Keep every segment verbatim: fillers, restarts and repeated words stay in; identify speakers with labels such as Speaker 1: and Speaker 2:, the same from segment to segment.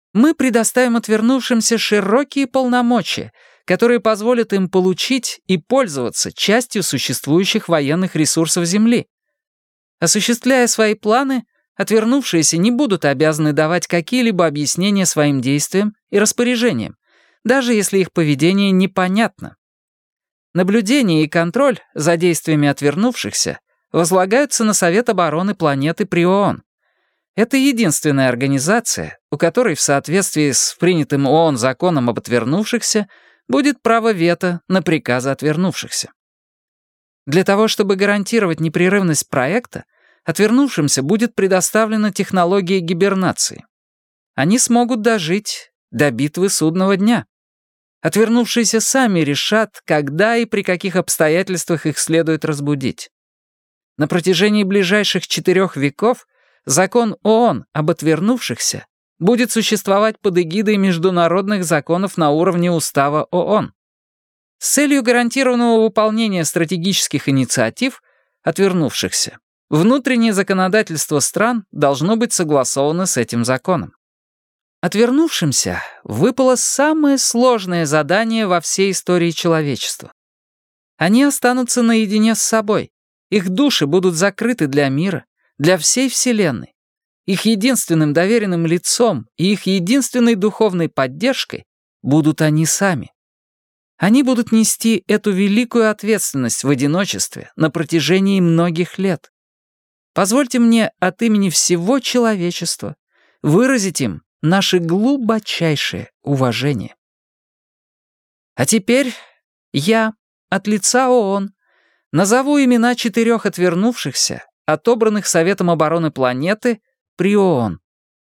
Speaker 1: Мы предоставим отвернувшимся широкие полномочия, которые позволят им получить и пользоваться частью существующих военных ресурсов Земли. Осуществляя свои планы, отвернувшиеся не будут обязаны давать какие-либо объяснения своим действиям и распоряжениям, даже если их поведение непонятно. Наблюдение и контроль за действиями отвернувшихся возлагаются на Совет обороны планеты при ООН. Это единственная организация, у которой в соответствии с принятым ООН законом об отвернувшихся будет право вето на приказы отвернувшихся. Для того, чтобы гарантировать непрерывность проекта, отвернувшимся будет предоставлена технология гибернации. Они смогут дожить до битвы судного дня. Отвернувшиеся сами решат, когда и при каких обстоятельствах их следует разбудить. На протяжении ближайших четырех веков закон ООН об отвернувшихся будет существовать под эгидой международных законов на уровне Устава ООН. С целью гарантированного выполнения стратегических инициатив отвернувшихся, внутреннее законодательство стран должно быть согласовано с этим законом. Отвернувшимся выпало самое сложное задание во всей истории человечества. Они останутся наедине с собой. Их души будут закрыты для мира, для всей Вселенной. Их единственным доверенным лицом и их единственной духовной поддержкой будут они сами. Они будут нести эту великую ответственность в одиночестве на протяжении многих лет. Позвольте мне от имени всего человечества выразить им наше глубочайшее уважение. А теперь я, от лица ООН, назову имена четырех отвернувшихся, отобранных Советом обороны планеты при ООН.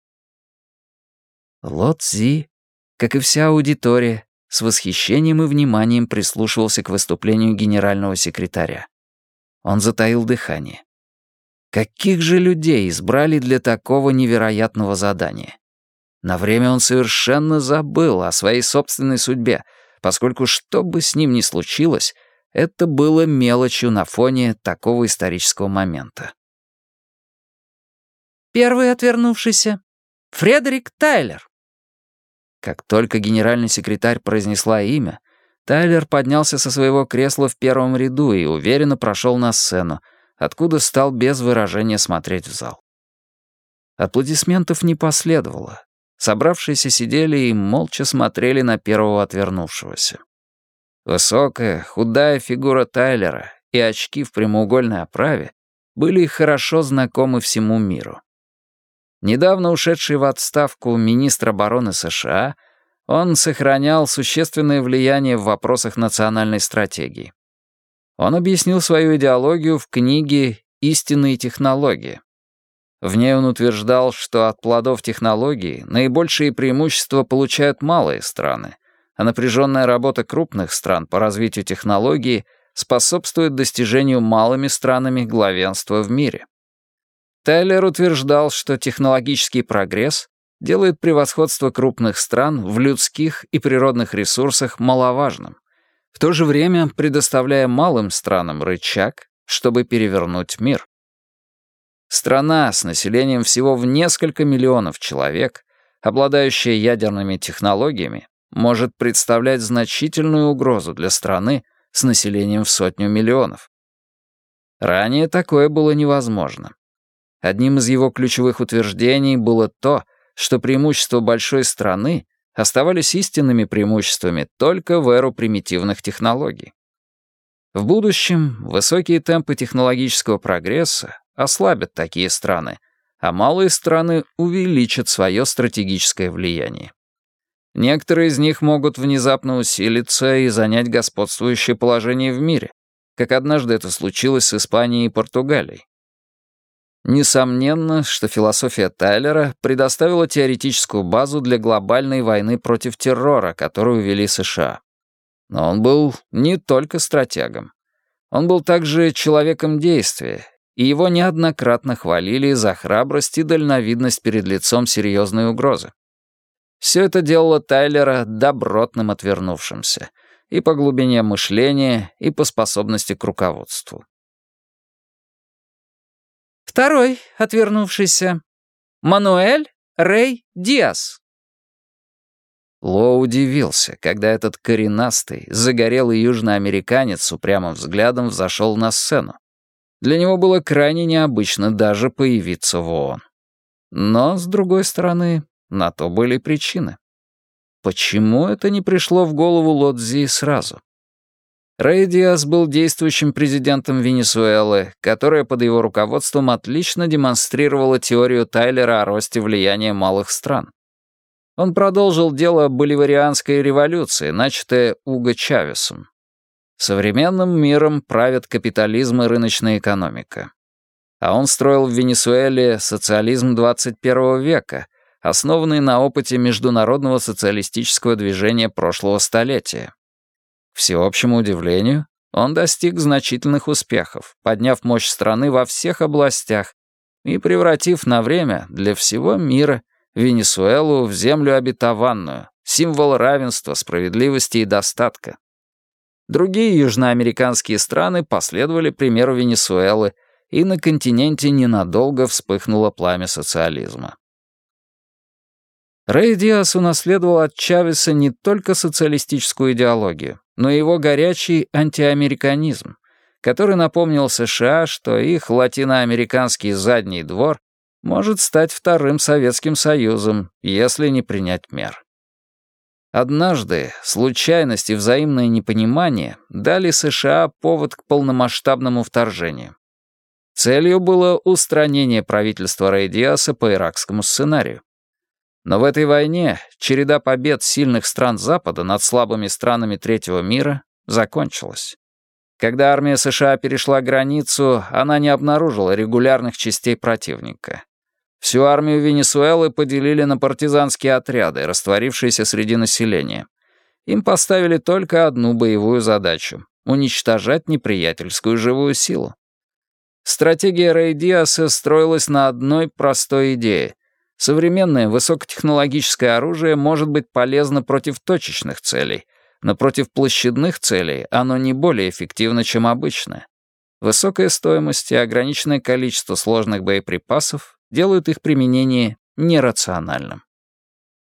Speaker 1: Ло Цзи, как и вся аудитория, с восхищением и вниманием прислушивался к выступлению генерального секретаря. Он затаил дыхание. Каких же людей избрали для такого невероятного задания? На время он совершенно забыл о своей собственной судьбе, поскольку что бы с ним ни случилось, это было мелочью на фоне такого исторического момента. Первый отвернувшийся — Фредерик Тайлер. Как только генеральный секретарь произнесла имя, Тайлер поднялся со своего кресла в первом ряду и уверенно прошел на сцену, откуда стал без выражения смотреть в зал. Аплодисментов не последовало. Собравшиеся сидели и молча смотрели на первого отвернувшегося. Высокая, худая фигура Тайлера и очки в прямоугольной оправе были хорошо знакомы всему миру. Недавно ушедший в отставку министр обороны США, он сохранял существенное влияние в вопросах национальной стратегии. Он объяснил свою идеологию в книге «Истинные технологии». В ней он утверждал, что от плодов технологий наибольшие преимущества получают малые страны, а напряженная работа крупных стран по развитию технологий способствует достижению малыми странами главенства в мире. Тайлер утверждал, что технологический прогресс делает превосходство крупных стран в людских и природных ресурсах маловажным, в то же время предоставляя малым странам рычаг, чтобы перевернуть мир. Страна с населением всего в несколько миллионов человек, обладающая ядерными технологиями, может представлять значительную угрозу для страны с населением в сотню миллионов. Ранее такое было невозможно. Одним из его ключевых утверждений было то, что преимущества большой страны оставались истинными преимуществами только в эру примитивных технологий. В будущем высокие темпы технологического прогресса ослабят такие страны, а малые страны увеличат свое стратегическое влияние. Некоторые из них могут внезапно усилиться и занять господствующее положение в мире, как однажды это случилось с Испанией и Португалией. Несомненно, что философия Тайлера предоставила теоретическую базу для глобальной войны против террора, которую вели США. Но он был не только стратегом. Он был также человеком действия, и его неоднократно хвалили за храбрость и дальновидность перед лицом серьезной угрозы. Все это делало Тайлера добротным отвернувшимся и по глубине мышления, и по способности к руководству. Второй отвернувшийся — Мануэль Рей Диас. Ло удивился, когда этот коренастый, загорелый южноамериканец с упрямым взглядом взошел на сцену. Для него было крайне необычно даже появиться в ООН. Но, с другой стороны, на то были причины. Почему это не пришло в голову Ло Цзи сразу? Рэй Диас был действующим президентом Венесуэлы, которая под его руководством отлично демонстрировала теорию Тайлера о росте влияния малых стран. Он продолжил дело боливарианской революции, начатое Уго Чавесом. Современным миром правят капитализм и рыночная экономика. А он строил в Венесуэле социализм двадцать первого века, основанный на опыте международного социалистического движения прошлого столетия. К всеобщему удивлению, он достиг значительных успехов, подняв мощь страны во всех областях и превратив на время для всего мира Венесуэлу в землю обетованную, символ равенства, справедливости и достатка. Другие южноамериканские страны последовали примеру Венесуэлы, и на континенте ненадолго вспыхнуло пламя социализма. Рэй Диас унаследовал от Чавеса не только социалистическую идеологию, но и его горячий антиамериканизм, который напомнил США, что их латиноамериканский задний двор может стать вторым Советским Союзом, если не принять мер. Однажды случайность и взаимное непонимание дали США повод к полномасштабному вторжению. Целью было устранение правительства Рэй Диаса по иракскому сценарию. Но в этой войне череда побед сильных стран Запада над слабыми странами третьего мира закончилась. Когда армия США перешла границу, она не обнаружила регулярных частей противника. Всю армию Венесуэлы поделили на партизанские отряды, растворившиеся среди населения. Им поставили только одну боевую задачу — уничтожать неприятельскую живую силу. Стратегия Рэй Диаса строилась на одной простой идее. Современное высокотехнологическое оружие может быть полезно против точечных целей, но против площадных целей оно не более эффективно, чем обычное. Высокая стоимость и ограниченное количество сложных боеприпасов делают их применение нерациональным.